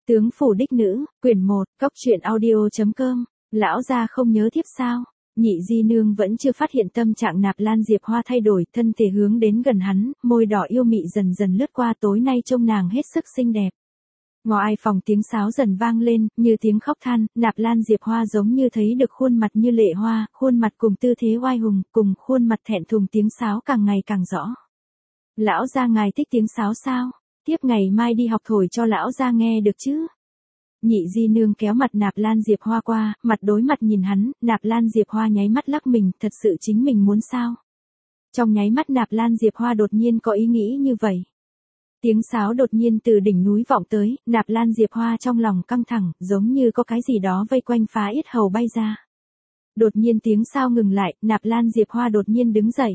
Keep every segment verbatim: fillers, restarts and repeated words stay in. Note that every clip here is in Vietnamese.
Tướng phủ đích nữ, quyển một, cóc truyện audio.com, lão gia không nhớ thiếp sao? Nhị di nương vẫn chưa phát hiện tâm trạng Nạp Lan Diệp Hoa thay đổi, thân thể hướng đến gần hắn, môi đỏ yêu mị dần dần lướt qua, tối nay trông nàng hết sức xinh đẹp. Ngoài phòng tiếng sáo dần vang lên, như tiếng khóc than, Nạp Lan Diệp Hoa giống như thấy được khuôn mặt như lệ hoa, khuôn mặt cùng tư thế oai hùng, cùng khuôn mặt thẹn thùng, tiếng sáo càng ngày càng rõ. Lão gia ngài thích tiếng sáo sao? Tiếp ngày mai đi học thổi cho lão gia nghe được chứ? Nhị di nương kéo mặt Nạp Lan Diệp Hoa qua, mặt đối mặt nhìn hắn, Nạp Lan Diệp Hoa nháy mắt lắc mình, thật sự chính mình muốn sao? Trong nháy mắt Nạp Lan Diệp Hoa đột nhiên có ý nghĩ như vậy. Tiếng sáo đột nhiên từ đỉnh núi vọng tới, Nạp Lan Diệp Hoa trong lòng căng thẳng, giống như có cái gì đó vây quanh phá yết hầu bay ra. Đột nhiên tiếng sao ngừng lại, Nạp Lan Diệp Hoa đột nhiên đứng dậy.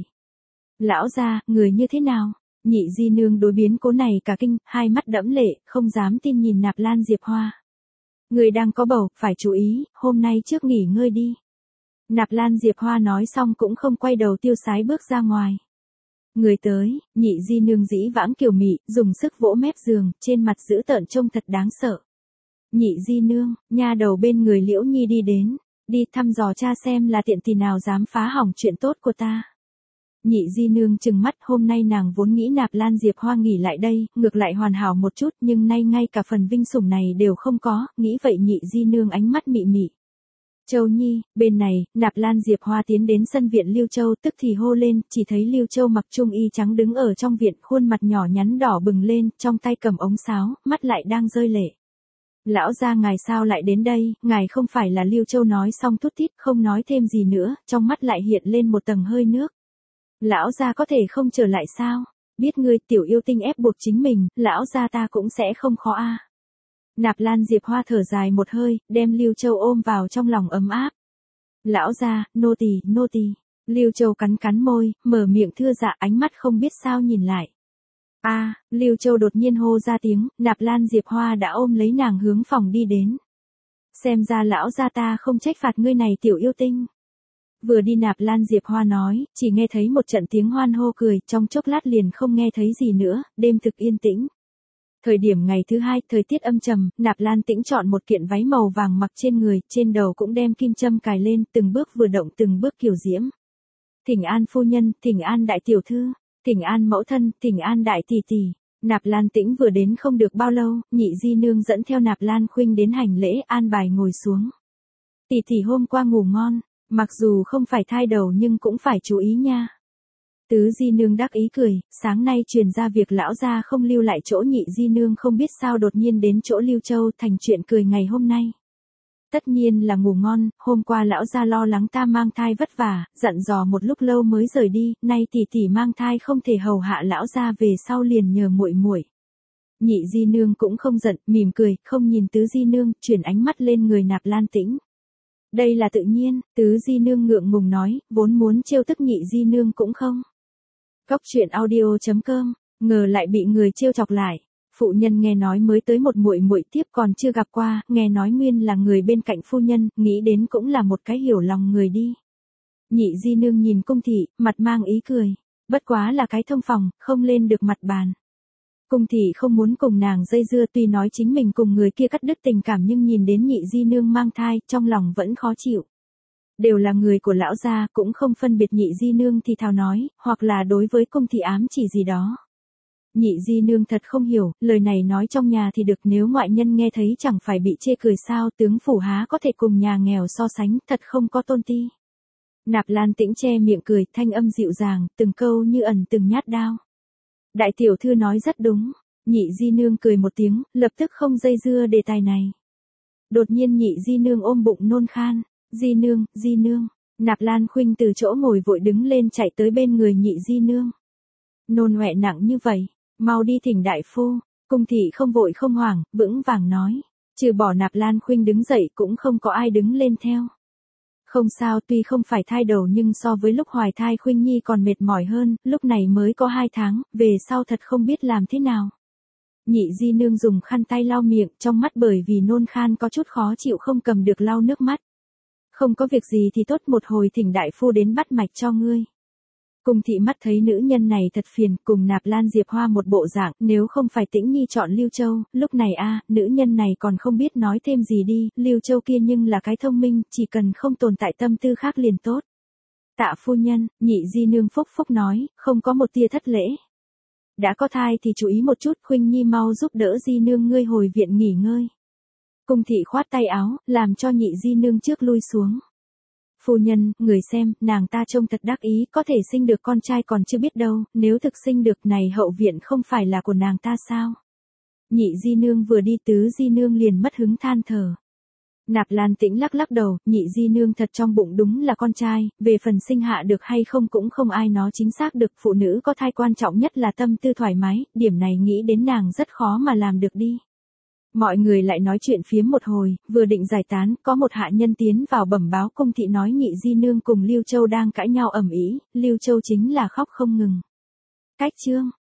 Lão gia, người như thế nào? Nhị di nương đối biến cố này cả kinh, hai mắt đẫm lệ, không dám tin nhìn Nạp Lan Diệp Hoa. Người đang có bầu, phải chú ý, hôm nay trước nghỉ ngơi đi. Nạp Lan Diệp Hoa nói xong cũng không quay đầu tiêu sái bước ra ngoài. Người tới, nhị di nương dĩ vãng kiều mị, dùng sức vỗ mép giường, trên mặt dữ tợn trông thật đáng sợ. Nhị di nương, nha đầu bên người Liễu Nhi đi đến, đi thăm dò cha xem là tiện tỳ nào dám phá hỏng chuyện tốt của ta. Nhị di nương trừng mắt, hôm nay nàng vốn nghĩ Nạp Lan Diệp Hoa nghỉ lại đây, ngược lại hoàn hảo một chút, nhưng nay ngay cả phần vinh sủng này đều không có, nghĩ vậy nhị di nương ánh mắt mị mị. Châu Nhi, bên này, Nạp Lan Diệp Hoa tiến đến sân viện Lưu Châu, tức thì hô lên, chỉ thấy Lưu Châu mặc trung y trắng đứng ở trong viện, khuôn mặt nhỏ nhắn đỏ bừng lên, trong tay cầm ống sáo, mắt lại đang rơi lệ. Lão gia ngài sao lại đến đây, ngài không phải là Lưu Châu nói xong thút thít, không nói thêm gì nữa, trong mắt lại hiện lên một tầng hơi nước. Lão gia có thể không trở lại sao? Biết ngươi tiểu yêu tinh ép buộc chính mình, lão gia ta cũng sẽ không khó a. À. Nạp Lan Diệp Hoa thở dài một hơi, đem Lưu Châu ôm vào trong lòng ấm áp. Lão gia, nô tỳ, nô tỳ. Lưu Châu cắn cắn môi, mở miệng thưa dạ, ánh mắt không biết sao nhìn lại. A, à, Lưu Châu đột nhiên hô ra tiếng, Nạp Lan Diệp Hoa đã ôm lấy nàng hướng phòng đi đến. Xem ra lão gia ta không trách phạt ngươi này tiểu yêu tinh. Vừa đi Nạp Lan Diệp Hoa nói, chỉ nghe thấy một trận tiếng hoan hô cười, trong chốc lát liền không nghe thấy gì nữa, đêm thực yên tĩnh. Thời điểm ngày thứ hai, thời tiết âm trầm, Nạp Lan Tĩnh chọn một kiện váy màu vàng mặc trên người, trên đầu cũng đem kim châm cài lên, từng bước vừa động từng bước kiều diễm. Thỉnh an phu nhân, thỉnh an đại tiểu thư, thỉnh an mẫu thân, thỉnh an đại tỷ tỷ. Nạp Lan Tĩnh vừa đến không được bao lâu, nhị di nương dẫn theo Nạp Lan Khuynh đến hành lễ, an bài ngồi xuống. Tỷ tỷ hôm qua ngủ ngon. Mặc dù không phải thai đầu nhưng cũng phải chú ý nha. Tứ di nương đắc ý cười, sáng nay truyền ra việc lão gia không lưu lại chỗ nhị di nương không biết sao đột nhiên đến chỗ Lưu Châu thành chuyện cười ngày hôm nay. Tất nhiên là ngủ ngon, hôm qua lão gia lo lắng ta mang thai vất vả, dặn dò một lúc lâu mới rời đi, nay tỷ tỷ mang thai không thể hầu hạ lão gia về sau liền nhờ muội muội. Nhị di nương cũng không giận, mỉm cười, không nhìn tứ di nương, chuyển ánh mắt lên người Nạp Lan Tĩnh. Đây là tự nhiên, tứ di nương ngượng ngùng nói, vốn muốn trêu tức nhị di nương cũng không. Cóc truyện audio.com, ngờ lại bị người trêu chọc lại. Phụ nhân nghe nói mới tới một muội muội tiếp còn chưa gặp qua, nghe nói nguyên là người bên cạnh phu nhân, nghĩ đến cũng là một cái hiểu lòng người đi. Nhị di nương nhìn cung thị, mặt mang ý cười. Bất quá là cái thông phòng, không lên được mặt bàn. Cung thị không muốn cùng nàng dây dưa, tuy nói chính mình cùng người kia cắt đứt tình cảm nhưng nhìn đến nhị di nương mang thai, trong lòng vẫn khó chịu. Đều là người của lão gia, cũng không phân biệt nhị di nương thì thào nói, hoặc là đối với cung thị ám chỉ gì đó. Nhị di nương thật không hiểu, lời này nói trong nhà thì được, nếu ngoại nhân nghe thấy chẳng phải bị chê cười sao, tướng phủ há có thể cùng nhà nghèo so sánh, thật không có tôn ti. Nạp Lan Tĩnh che miệng cười, thanh âm dịu dàng, từng câu như ẩn từng nhát đao. Đại tiểu thư nói rất đúng, nhị di nương cười một tiếng, lập tức không dây dưa đề tài này. Đột nhiên nhị di nương ôm bụng nôn khan, di nương, di nương, Nạp Lan Khuynh từ chỗ ngồi vội đứng lên chạy tới bên người nhị di nương. Nôn ọe nặng như vậy, mau đi thỉnh đại phu, cung thị không vội không hoảng, vững vàng nói, trừ bỏ Nạp Lan Khuynh đứng dậy cũng không có ai đứng lên theo. Không sao, tuy không phải thai đầu nhưng so với lúc hoài thai Khuynh Nhi còn mệt mỏi hơn, lúc này mới có hai tháng, về sau thật không biết làm thế nào. Nhị di nương dùng khăn tay lau miệng, trong mắt bởi vì nôn khan có chút khó chịu không cầm được lau nước mắt. Không có việc gì thì tốt, một hồi thỉnh đại phu đến bắt mạch cho ngươi. Cung thị mắt thấy nữ nhân này thật phiền, cùng Nạp Lan Diệp Hoa một bộ dạng, nếu không phải Tĩnh Nhi chọn Lưu Châu, lúc này a, nữ nhân này còn không biết nói thêm gì đi, Lưu Châu kia nhưng là cái thông minh, chỉ cần không tồn tại tâm tư khác liền tốt. Tạ phu nhân, Nhị di nương phúc phúc nói, không có một tia thất lễ. Đã có thai thì chú ý một chút, Khuynh Nhi mau giúp đỡ di nương ngươi hồi viện nghỉ ngơi. Cung thị khoát tay áo, làm cho Nhị di nương trước lui xuống. Phu nhân, người xem, nàng ta trông thật đắc ý, có thể sinh được con trai còn chưa biết đâu, nếu thực sinh được này hậu viện không phải là của nàng ta sao? Nhị di nương vừa đi tứ di nương liền mất hứng than thở. Nạp Lan Tĩnh lắc lắc đầu, nhị di nương thật trong bụng đúng là con trai, về phần sinh hạ được hay không cũng không ai nói chính xác được, phụ nữ có thai quan trọng nhất là tâm tư thoải mái, điểm này nghĩ đến nàng rất khó mà làm được đi. Mọi người lại nói chuyện phiếm một hồi, vừa định giải tán, có một hạ nhân tiến vào bẩm báo cung thị nói Nhị di nương cùng Lưu Châu đang cãi nhau ầm ĩ, Lưu Châu chính là khóc không ngừng. Cách chương